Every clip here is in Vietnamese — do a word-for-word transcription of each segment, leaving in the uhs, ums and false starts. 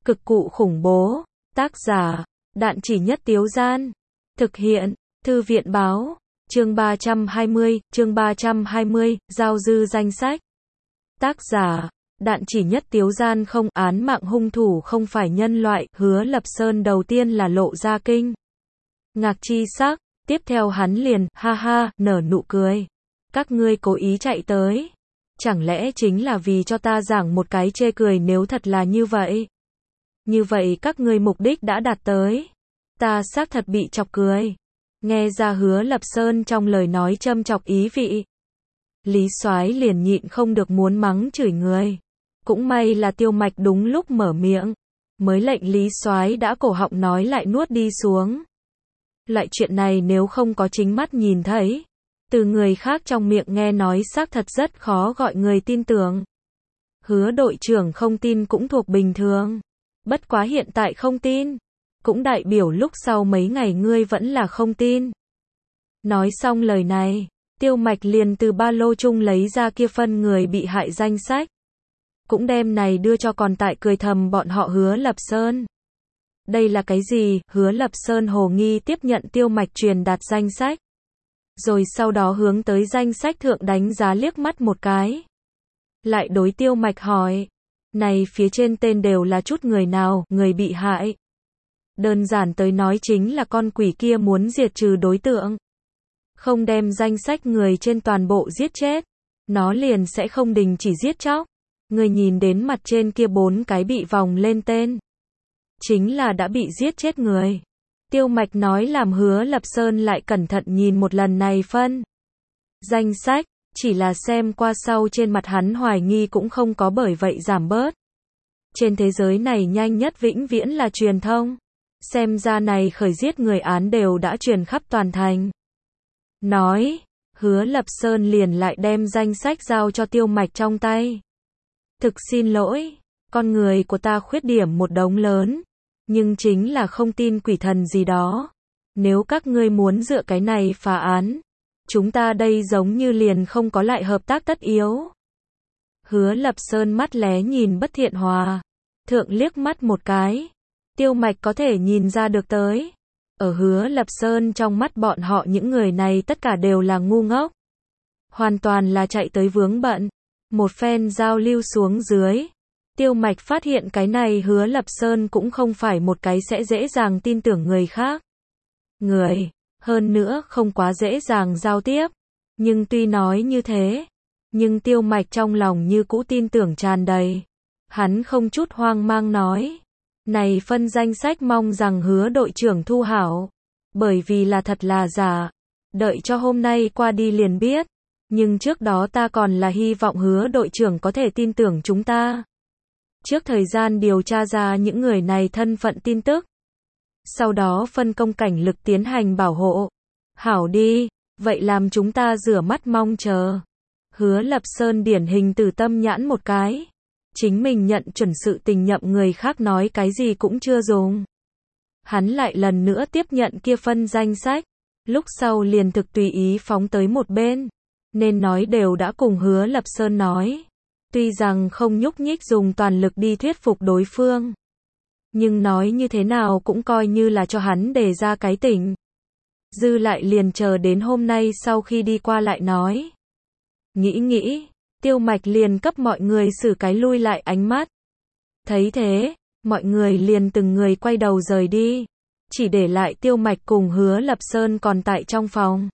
Cực cụ khủng bố. Tác giả, Đạn Chỉ Nhất Tiếu Gian. Thực hiện, Thư viện báo. Chương ba trăm hai mươi, chương ba trăm hai mươi, giao dư danh sách. Tác giả, Đạn Chỉ Nhất Tiếu Gian. Không, án mạng hung thủ không phải nhân loại. Hứa Lập Sơn đầu tiên là lộ ra kinh ngạc chi sắc, tiếp theo hắn liền, ha ha, nở nụ cười. Các ngươi cố ý chạy tới. Chẳng lẽ chính là vì cho ta giảng một cái chê cười? Nếu thật là như vậy, như vậy các ngươi mục đích đã đạt tới. Ta xác thật bị chọc cười. Nghe ra Hứa Lập Sơn trong lời nói châm chọc ý vị. Lý Soái liền nhịn không được muốn mắng chửi người. Cũng may là Tiêu Mạch đúng lúc mở miệng, mới lệnh Lý Soái đã cổ họng nói lại nuốt đi xuống. Loại chuyện này nếu không có chính mắt nhìn thấy, từ người khác trong miệng nghe nói xác thật rất khó gọi người tin tưởng. Hứa đội trưởng không tin cũng thuộc bình thường. Bất quá hiện tại không tin, cũng đại biểu lúc sau mấy ngày ngươi vẫn là không tin. Nói xong lời này, Tiêu Mạch liền từ ba lô chung lấy ra kia phân người bị hại danh sách. Cũng đem này đưa cho còn tại cười thầm bọn họ Hứa Lập Sơn. Đây là cái gì? Hứa Lập Sơn hồ nghi tiếp nhận Tiêu Mạch truyền đạt danh sách. Rồi sau đó hướng tới danh sách thượng đánh giá liếc mắt một cái. Lại đối Tiêu Mạch hỏi. Này phía trên tên đều là chút người nào, người bị hại? Đơn giản tới nói chính là con quỷ kia muốn diệt trừ đối tượng. Không đem danh sách người trên toàn bộ giết chết, nó liền sẽ không đình chỉ giết chóc. Người nhìn đến mặt trên kia bốn cái bị vòng lên tên, chính là đã bị giết chết người. Tiêu Mạch nói làm Hứa Lập Sơn lại cẩn thận nhìn một lần này phân danh sách, chỉ là xem qua sau trên mặt hắn hoài nghi cũng không có bởi vậy giảm bớt. Trên thế giới này nhanh nhất vĩnh viễn là truyền thông. Xem ra này khởi giết người án đều đã truyền khắp toàn thành. Nói, Hứa Lập Sơn liền lại đem danh sách giao cho Tiêu Mạch trong tay. Thực xin lỗi, con người của ta khuyết điểm một đống lớn, nhưng chính là không tin quỷ thần gì đó. Nếu các ngươi muốn dựa cái này phá án, chúng ta đây giống như liền không có lại hợp tác tất yếu. Hứa Lập Sơn mắt lé nhìn Bất Thiện Hòa thượng liếc mắt một cái. Tiêu Mạch có thể nhìn ra được tới. Ở Hứa Lập Sơn trong mắt bọn họ những người này tất cả đều là ngu ngốc. Hoàn toàn là chạy tới vướng bận. Một phen giao lưu xuống dưới, Tiêu Mạch phát hiện cái này Hứa Lập Sơn cũng không phải một cái sẽ dễ dàng tin tưởng người khác. Người, hơn nữa không quá dễ dàng giao tiếp. Nhưng tuy nói như thế, nhưng Tiêu Mạch trong lòng như cũ tin tưởng tràn đầy. Hắn không chút hoang mang nói. Này phân danh sách mong rằng Hứa đội trưởng thu hảo. Bởi vì là thật là giả. Đợi cho hôm nay qua đi liền biết. Nhưng trước đó ta còn là hy vọng Hứa đội trưởng có thể tin tưởng chúng ta. Trước thời gian điều tra ra những người này thân phận tin tức. Sau đó phân công cảnh lực tiến hành bảo hộ. Hảo đi, vậy làm chúng ta rửa mắt mong chờ. Hứa Lập Sơn điển hình từ tâm nhãn một cái. Chính mình nhận chuẩn sự tình nhậm người khác nói cái gì cũng chưa dùng. Hắn lại lần nữa tiếp nhận kia phân danh sách. Lúc sau liền thực tùy ý phóng tới một bên. Nên nói đều đã cùng Hứa Lập Sơn nói. Tuy rằng không nhúc nhích dùng toàn lực đi thuyết phục đối phương. Nhưng nói như thế nào cũng coi như là cho hắn đề ra cái tỉnh. Dư lại liền chờ đến hôm nay sau khi đi qua lại nói. Nghĩ nghĩ, Tiêu Mạch liền cấp mọi người xử cái lui lại ánh mắt. Thấy thế, mọi người liền từng người quay đầu rời đi. Chỉ để lại Tiêu Mạch cùng Hứa Lập Sơn còn tại trong phòng.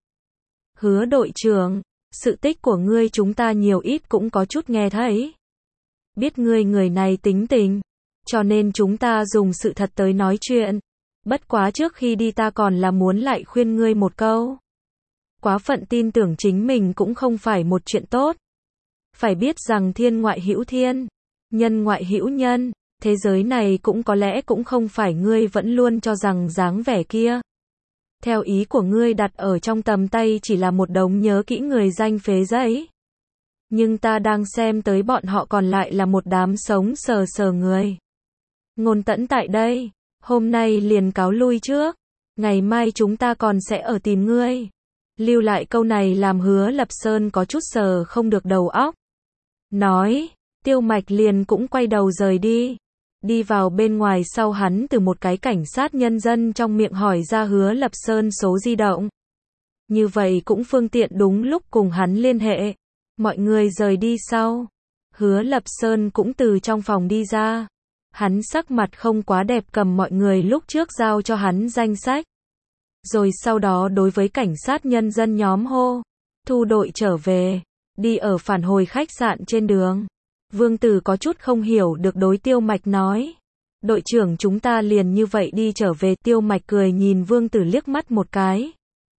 Hứa đội trưởng, sự tích của ngươi chúng ta nhiều ít cũng có chút nghe thấy. Biết ngươi người này tính tình, cho nên chúng ta dùng sự thật tới nói chuyện. Bất quá trước khi đi ta còn là muốn lại khuyên ngươi một câu. Quá phận tin tưởng chính mình cũng không phải một chuyện tốt. Phải biết rằng thiên ngoại hữu thiên, nhân ngoại hữu nhân, thế giới này cũng có lẽ cũng không phải ngươi vẫn luôn cho rằng dáng vẻ kia. Theo ý của ngươi đặt ở trong tầm tay chỉ là một đống nhớ kỹ người danh phế giấy. Nhưng ta đang xem tới bọn họ còn lại là một đám sống sờ sờ người. Ngôn Tẫn tại đây, hôm nay liền cáo lui trước. Ngày mai chúng ta còn sẽ ở tìm ngươi. Lưu lại câu này làm Hứa Lập Sơn có chút sờ không được đầu óc. Nói, Tiêu Mạch liền cũng quay đầu rời đi. Đi vào bên ngoài sau hắn từ một cái cảnh sát nhân dân trong miệng hỏi ra Hứa Lập Sơn số di động. Như vậy cũng phương tiện đúng lúc cùng hắn liên hệ. Mọi người rời đi sau. Hứa Lập Sơn cũng từ trong phòng đi ra. Hắn sắc mặt không quá đẹp cầm mọi người lúc trước giao cho hắn danh sách. Rồi sau đó đối với cảnh sát nhân dân nhóm hô. Thu đội trở về. Đi ở phản hồi khách sạn trên đường. Vương Tử có chút không hiểu được đối Tiêu Mạch nói. Đội trưởng chúng ta liền như vậy đi trở về. Tiêu Mạch cười nhìn Vương Tử liếc mắt một cái.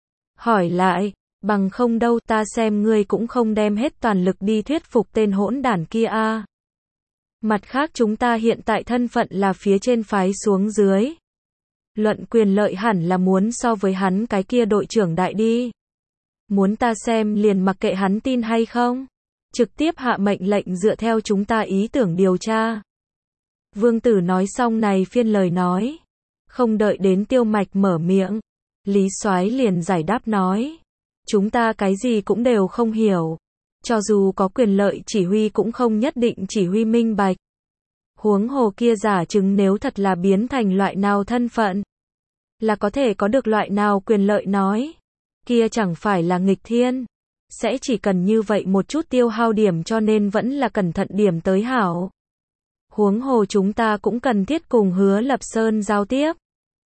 Hỏi lại, bằng không đâu ta xem ngươi cũng không đem hết toàn lực đi thuyết phục tên hỗn đản kia a. À. Mặt khác chúng ta hiện tại thân phận là phía trên phái xuống dưới. Luận quyền lợi hẳn là muốn so với hắn cái kia đội trưởng đại đi. Muốn ta xem liền mặc kệ hắn tin hay không. Trực tiếp hạ mệnh lệnh dựa theo chúng ta ý tưởng điều tra. Vương Tử nói xong này phiên lời nói. Không đợi đến Tiêu Mạch mở miệng. Lý Soái liền giải đáp nói. Chúng ta cái gì cũng đều không hiểu. Cho dù có quyền lợi chỉ huy cũng không nhất định chỉ huy minh bạch. Huống hồ kia giả chứng nếu thật là biến thành loại nào thân phận. Là có thể có được loại nào quyền lợi nói. Kia chẳng phải là nghịch thiên. Sẽ chỉ cần như vậy một chút tiêu hao điểm cho nên vẫn là cẩn thận điểm tới hảo. Huống hồ chúng ta cũng cần thiết cùng Hứa Lập Sơn giao tiếp.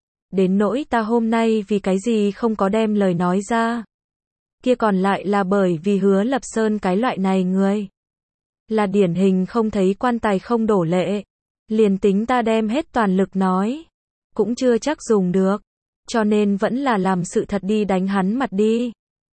Đến nỗi ta hôm nay vì cái gì không có đem lời nói ra. Kia còn lại là bởi vì Hứa Lập Sơn cái loại này người. Là điển hình không thấy quan tài không đổ lệ. Liền tính ta đem hết toàn lực nói. Cũng chưa chắc dùng được. Cho nên vẫn là làm sự thật đi đánh hắn mặt đi.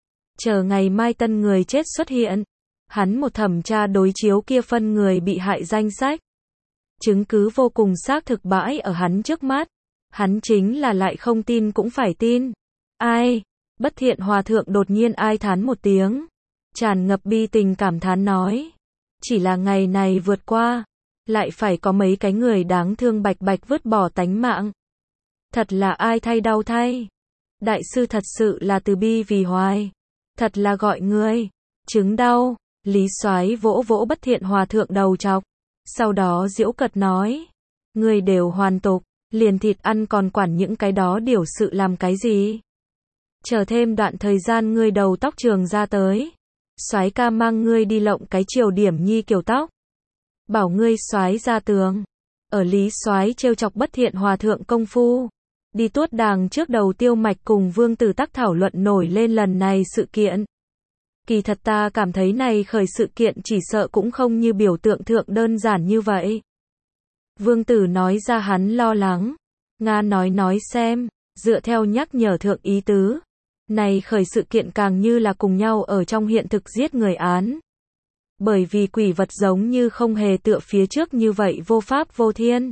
Chờ ngày mai tân người chết xuất hiện. Hắn một thẩm tra đối chiếu kia phân người bị hại danh sách. Chứng cứ vô cùng xác thực bãi ở hắn trước mắt. Hắn chính là lại không tin cũng phải tin. Ai? Bất Thiện Hòa Thượng đột nhiên ai thán một tiếng. Tràn ngập bi tình cảm thán nói. Chỉ là ngày này vượt qua. Lại phải có mấy cái người đáng thương bạch bạch vứt bỏ tánh mạng. Thật là ai thay đau thay. Đại sư thật sự là từ bi vì hoài. Thật là gọi người. Chứng đau. Lý Soái vỗ vỗ Bất Thiện Hòa Thượng đầu chọc. Sau đó giễu cợt nói. Người đều hoàn tục. Liền thịt ăn còn quản những cái đó điều sự làm cái gì. Chờ thêm đoạn thời gian ngươi đầu tóc trường ra tới. Soái ca mang ngươi đi lộng cái chiều điểm nhi kiểu tóc. Bảo ngươi soái ra tường. Ở Lý Soái trêu chọc Bất Thiện Hòa Thượng công phu. Đi tuốt đàng trước đầu Tiêu Mạch cùng Vương Tử Tắc thảo luận nổi lên lần này sự kiện. Kỳ thật ta cảm thấy này khởi sự kiện chỉ sợ cũng không như biểu tượng thượng đơn giản như vậy. Vương Tử nói ra hắn lo lắng. Nga nói nói xem, dựa theo nhắc nhở thượng ý tứ. Này khởi sự kiện càng như là cùng nhau ở trong hiện thực giết người án. Bởi vì quỷ vật giống như không hề tựa phía trước như vậy vô pháp vô thiên.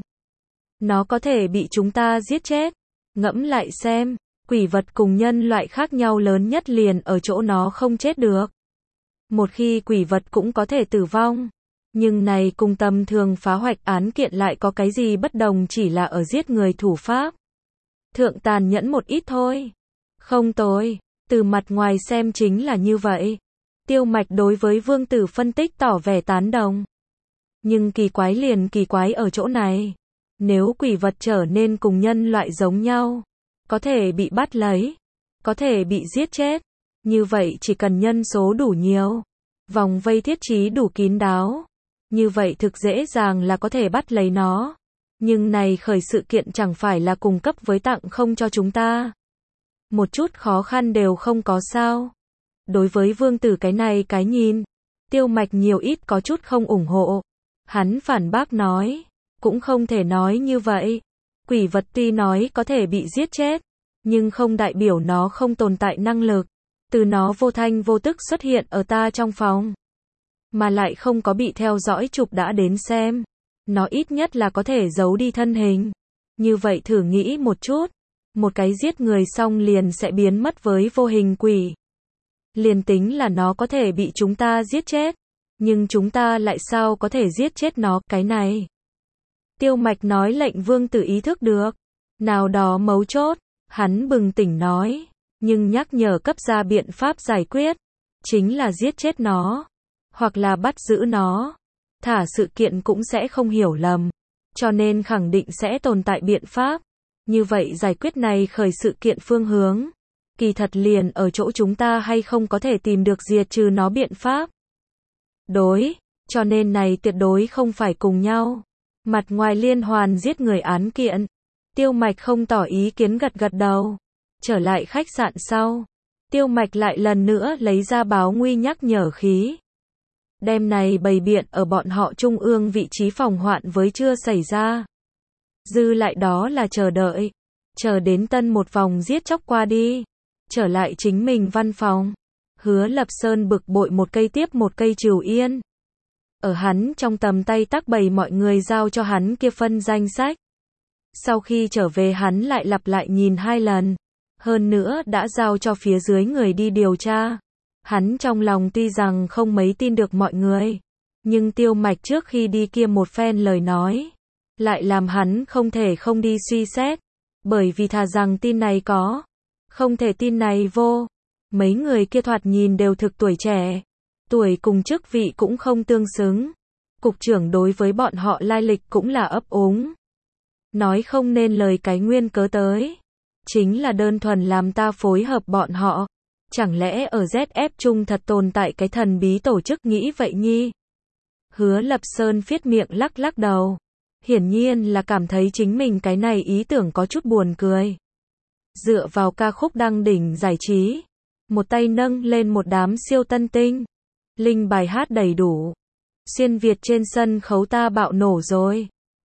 Nó có thể bị chúng ta giết chết. Ngẫm lại xem, quỷ vật cùng nhân loại khác nhau lớn nhất liền ở chỗ nó không chết được. Một khi quỷ vật cũng có thể tử vong. Nhưng này cùng tầm thường phá hoạch án kiện lại có cái gì bất đồng chỉ là ở giết người thủ pháp. Thượng tàn nhẫn một ít thôi. Không tồi, từ mặt ngoài xem chính là như vậy. Tiêu Mạch đối với Vương Tử phân tích tỏ vẻ tán đồng. Nhưng kỳ quái liền kỳ quái ở chỗ này. Nếu quỷ vật trở nên cùng nhân loại giống nhau, có thể bị bắt lấy, có thể bị giết chết. Như vậy chỉ cần nhân số đủ nhiều, vòng vây thiết trí đủ kín đáo. Như vậy thực dễ dàng là có thể bắt lấy nó. Nhưng này khởi sự kiện chẳng phải là cung cấp với tặng không cho chúng ta. Một chút khó khăn đều không có sao. Đối với Vương Tử cái này cái nhìn, Tiêu Mạch nhiều ít có chút không ủng hộ. Hắn phản bác nói, cũng không thể nói như vậy. Quỷ vật tuy nói có thể bị giết chết, nhưng không đại biểu nó không tồn tại năng lực. Từ nó vô thanh vô tức xuất hiện ở ta trong phòng. Mà lại không có bị theo dõi chụp đã đến xem. Nó ít nhất là có thể giấu đi thân hình. Như vậy thử nghĩ một chút. Một cái giết người xong liền sẽ biến mất với vô hình quỷ. Liền tính là nó có thể bị chúng ta giết chết. Nhưng chúng ta lại sao có thể giết chết nó, cái này. Tiêu Mạch nói lệnh Vương Tử ý thức được. Nào đó mấu chốt, hắn bừng tỉnh nói. Nhưng nhắc nhở cấp ra biện pháp giải quyết. Chính là giết chết nó. Hoặc là bắt giữ nó. Thả sự kiện cũng sẽ không hiểu lầm. cho nên khẳng định sẽ tồn tại biện pháp. Như vậy giải quyết này khởi sự kiện phương hướng, kỳ thật liền ở chỗ chúng ta hay không có thể tìm được diệt trừ nó biện pháp. Đối, cho nên này tuyệt đối không phải cùng nhau. Mặt ngoài liên hoàn giết người án kiện, Tiêu Mạch không tỏ ý kiến gật gật đầu. Trở lại khách sạn sau, Tiêu Mạch lại lần nữa lấy ra báo nguy nhắc nhở khí. Đêm này bày biện ở bọn họ trung ương vị trí phòng hoạn với chưa xảy ra. Dư lại đó là chờ đợi, chờ đến tân một vòng giết chóc qua đi, trở lại chính mình văn phòng. Hứa Lập Sơn bực bội một cây tiếp một cây trừ yên. Ở hắn trong tầm tay tác bày mọi người giao cho hắn kia phân danh sách. Sau khi trở về hắn lại lặp lại nhìn hai lần. Hơn nữa đã giao cho phía dưới người đi điều tra. Hắn trong lòng tuy rằng không mấy tin được mọi người, nhưng Tiêu Mạch trước khi đi kia một phen lời nói, lại làm hắn không thể không đi suy xét. Bởi vì thà rằng tin này có, không thể tin này vô. Mấy người kia thoạt nhìn đều thực tuổi trẻ, tuổi cùng chức vị cũng không tương xứng. Cục trưởng đối với bọn họ lai lịch cũng là ấp úng. Nói không nên lời cái nguyên cớ tới. Chính là đơn thuần làm ta phối hợp bọn họ. Chẳng lẽ ở Z F chung thật tồn tại cái thần bí tổ chức nghĩ vậy nhi? Hứa Lập Sơn phiết miệng lắc lắc đầu. Hiển nhiên là cảm thấy chính mình cái này ý tưởng có chút buồn cười. Dựa vào ca khúc đăng đỉnh giải trí, một tay nâng lên một đám siêu tân tinh. Linh bài hát đầy đủ. Xuyên Việt trên sân khấu ta bạo nổ rồi.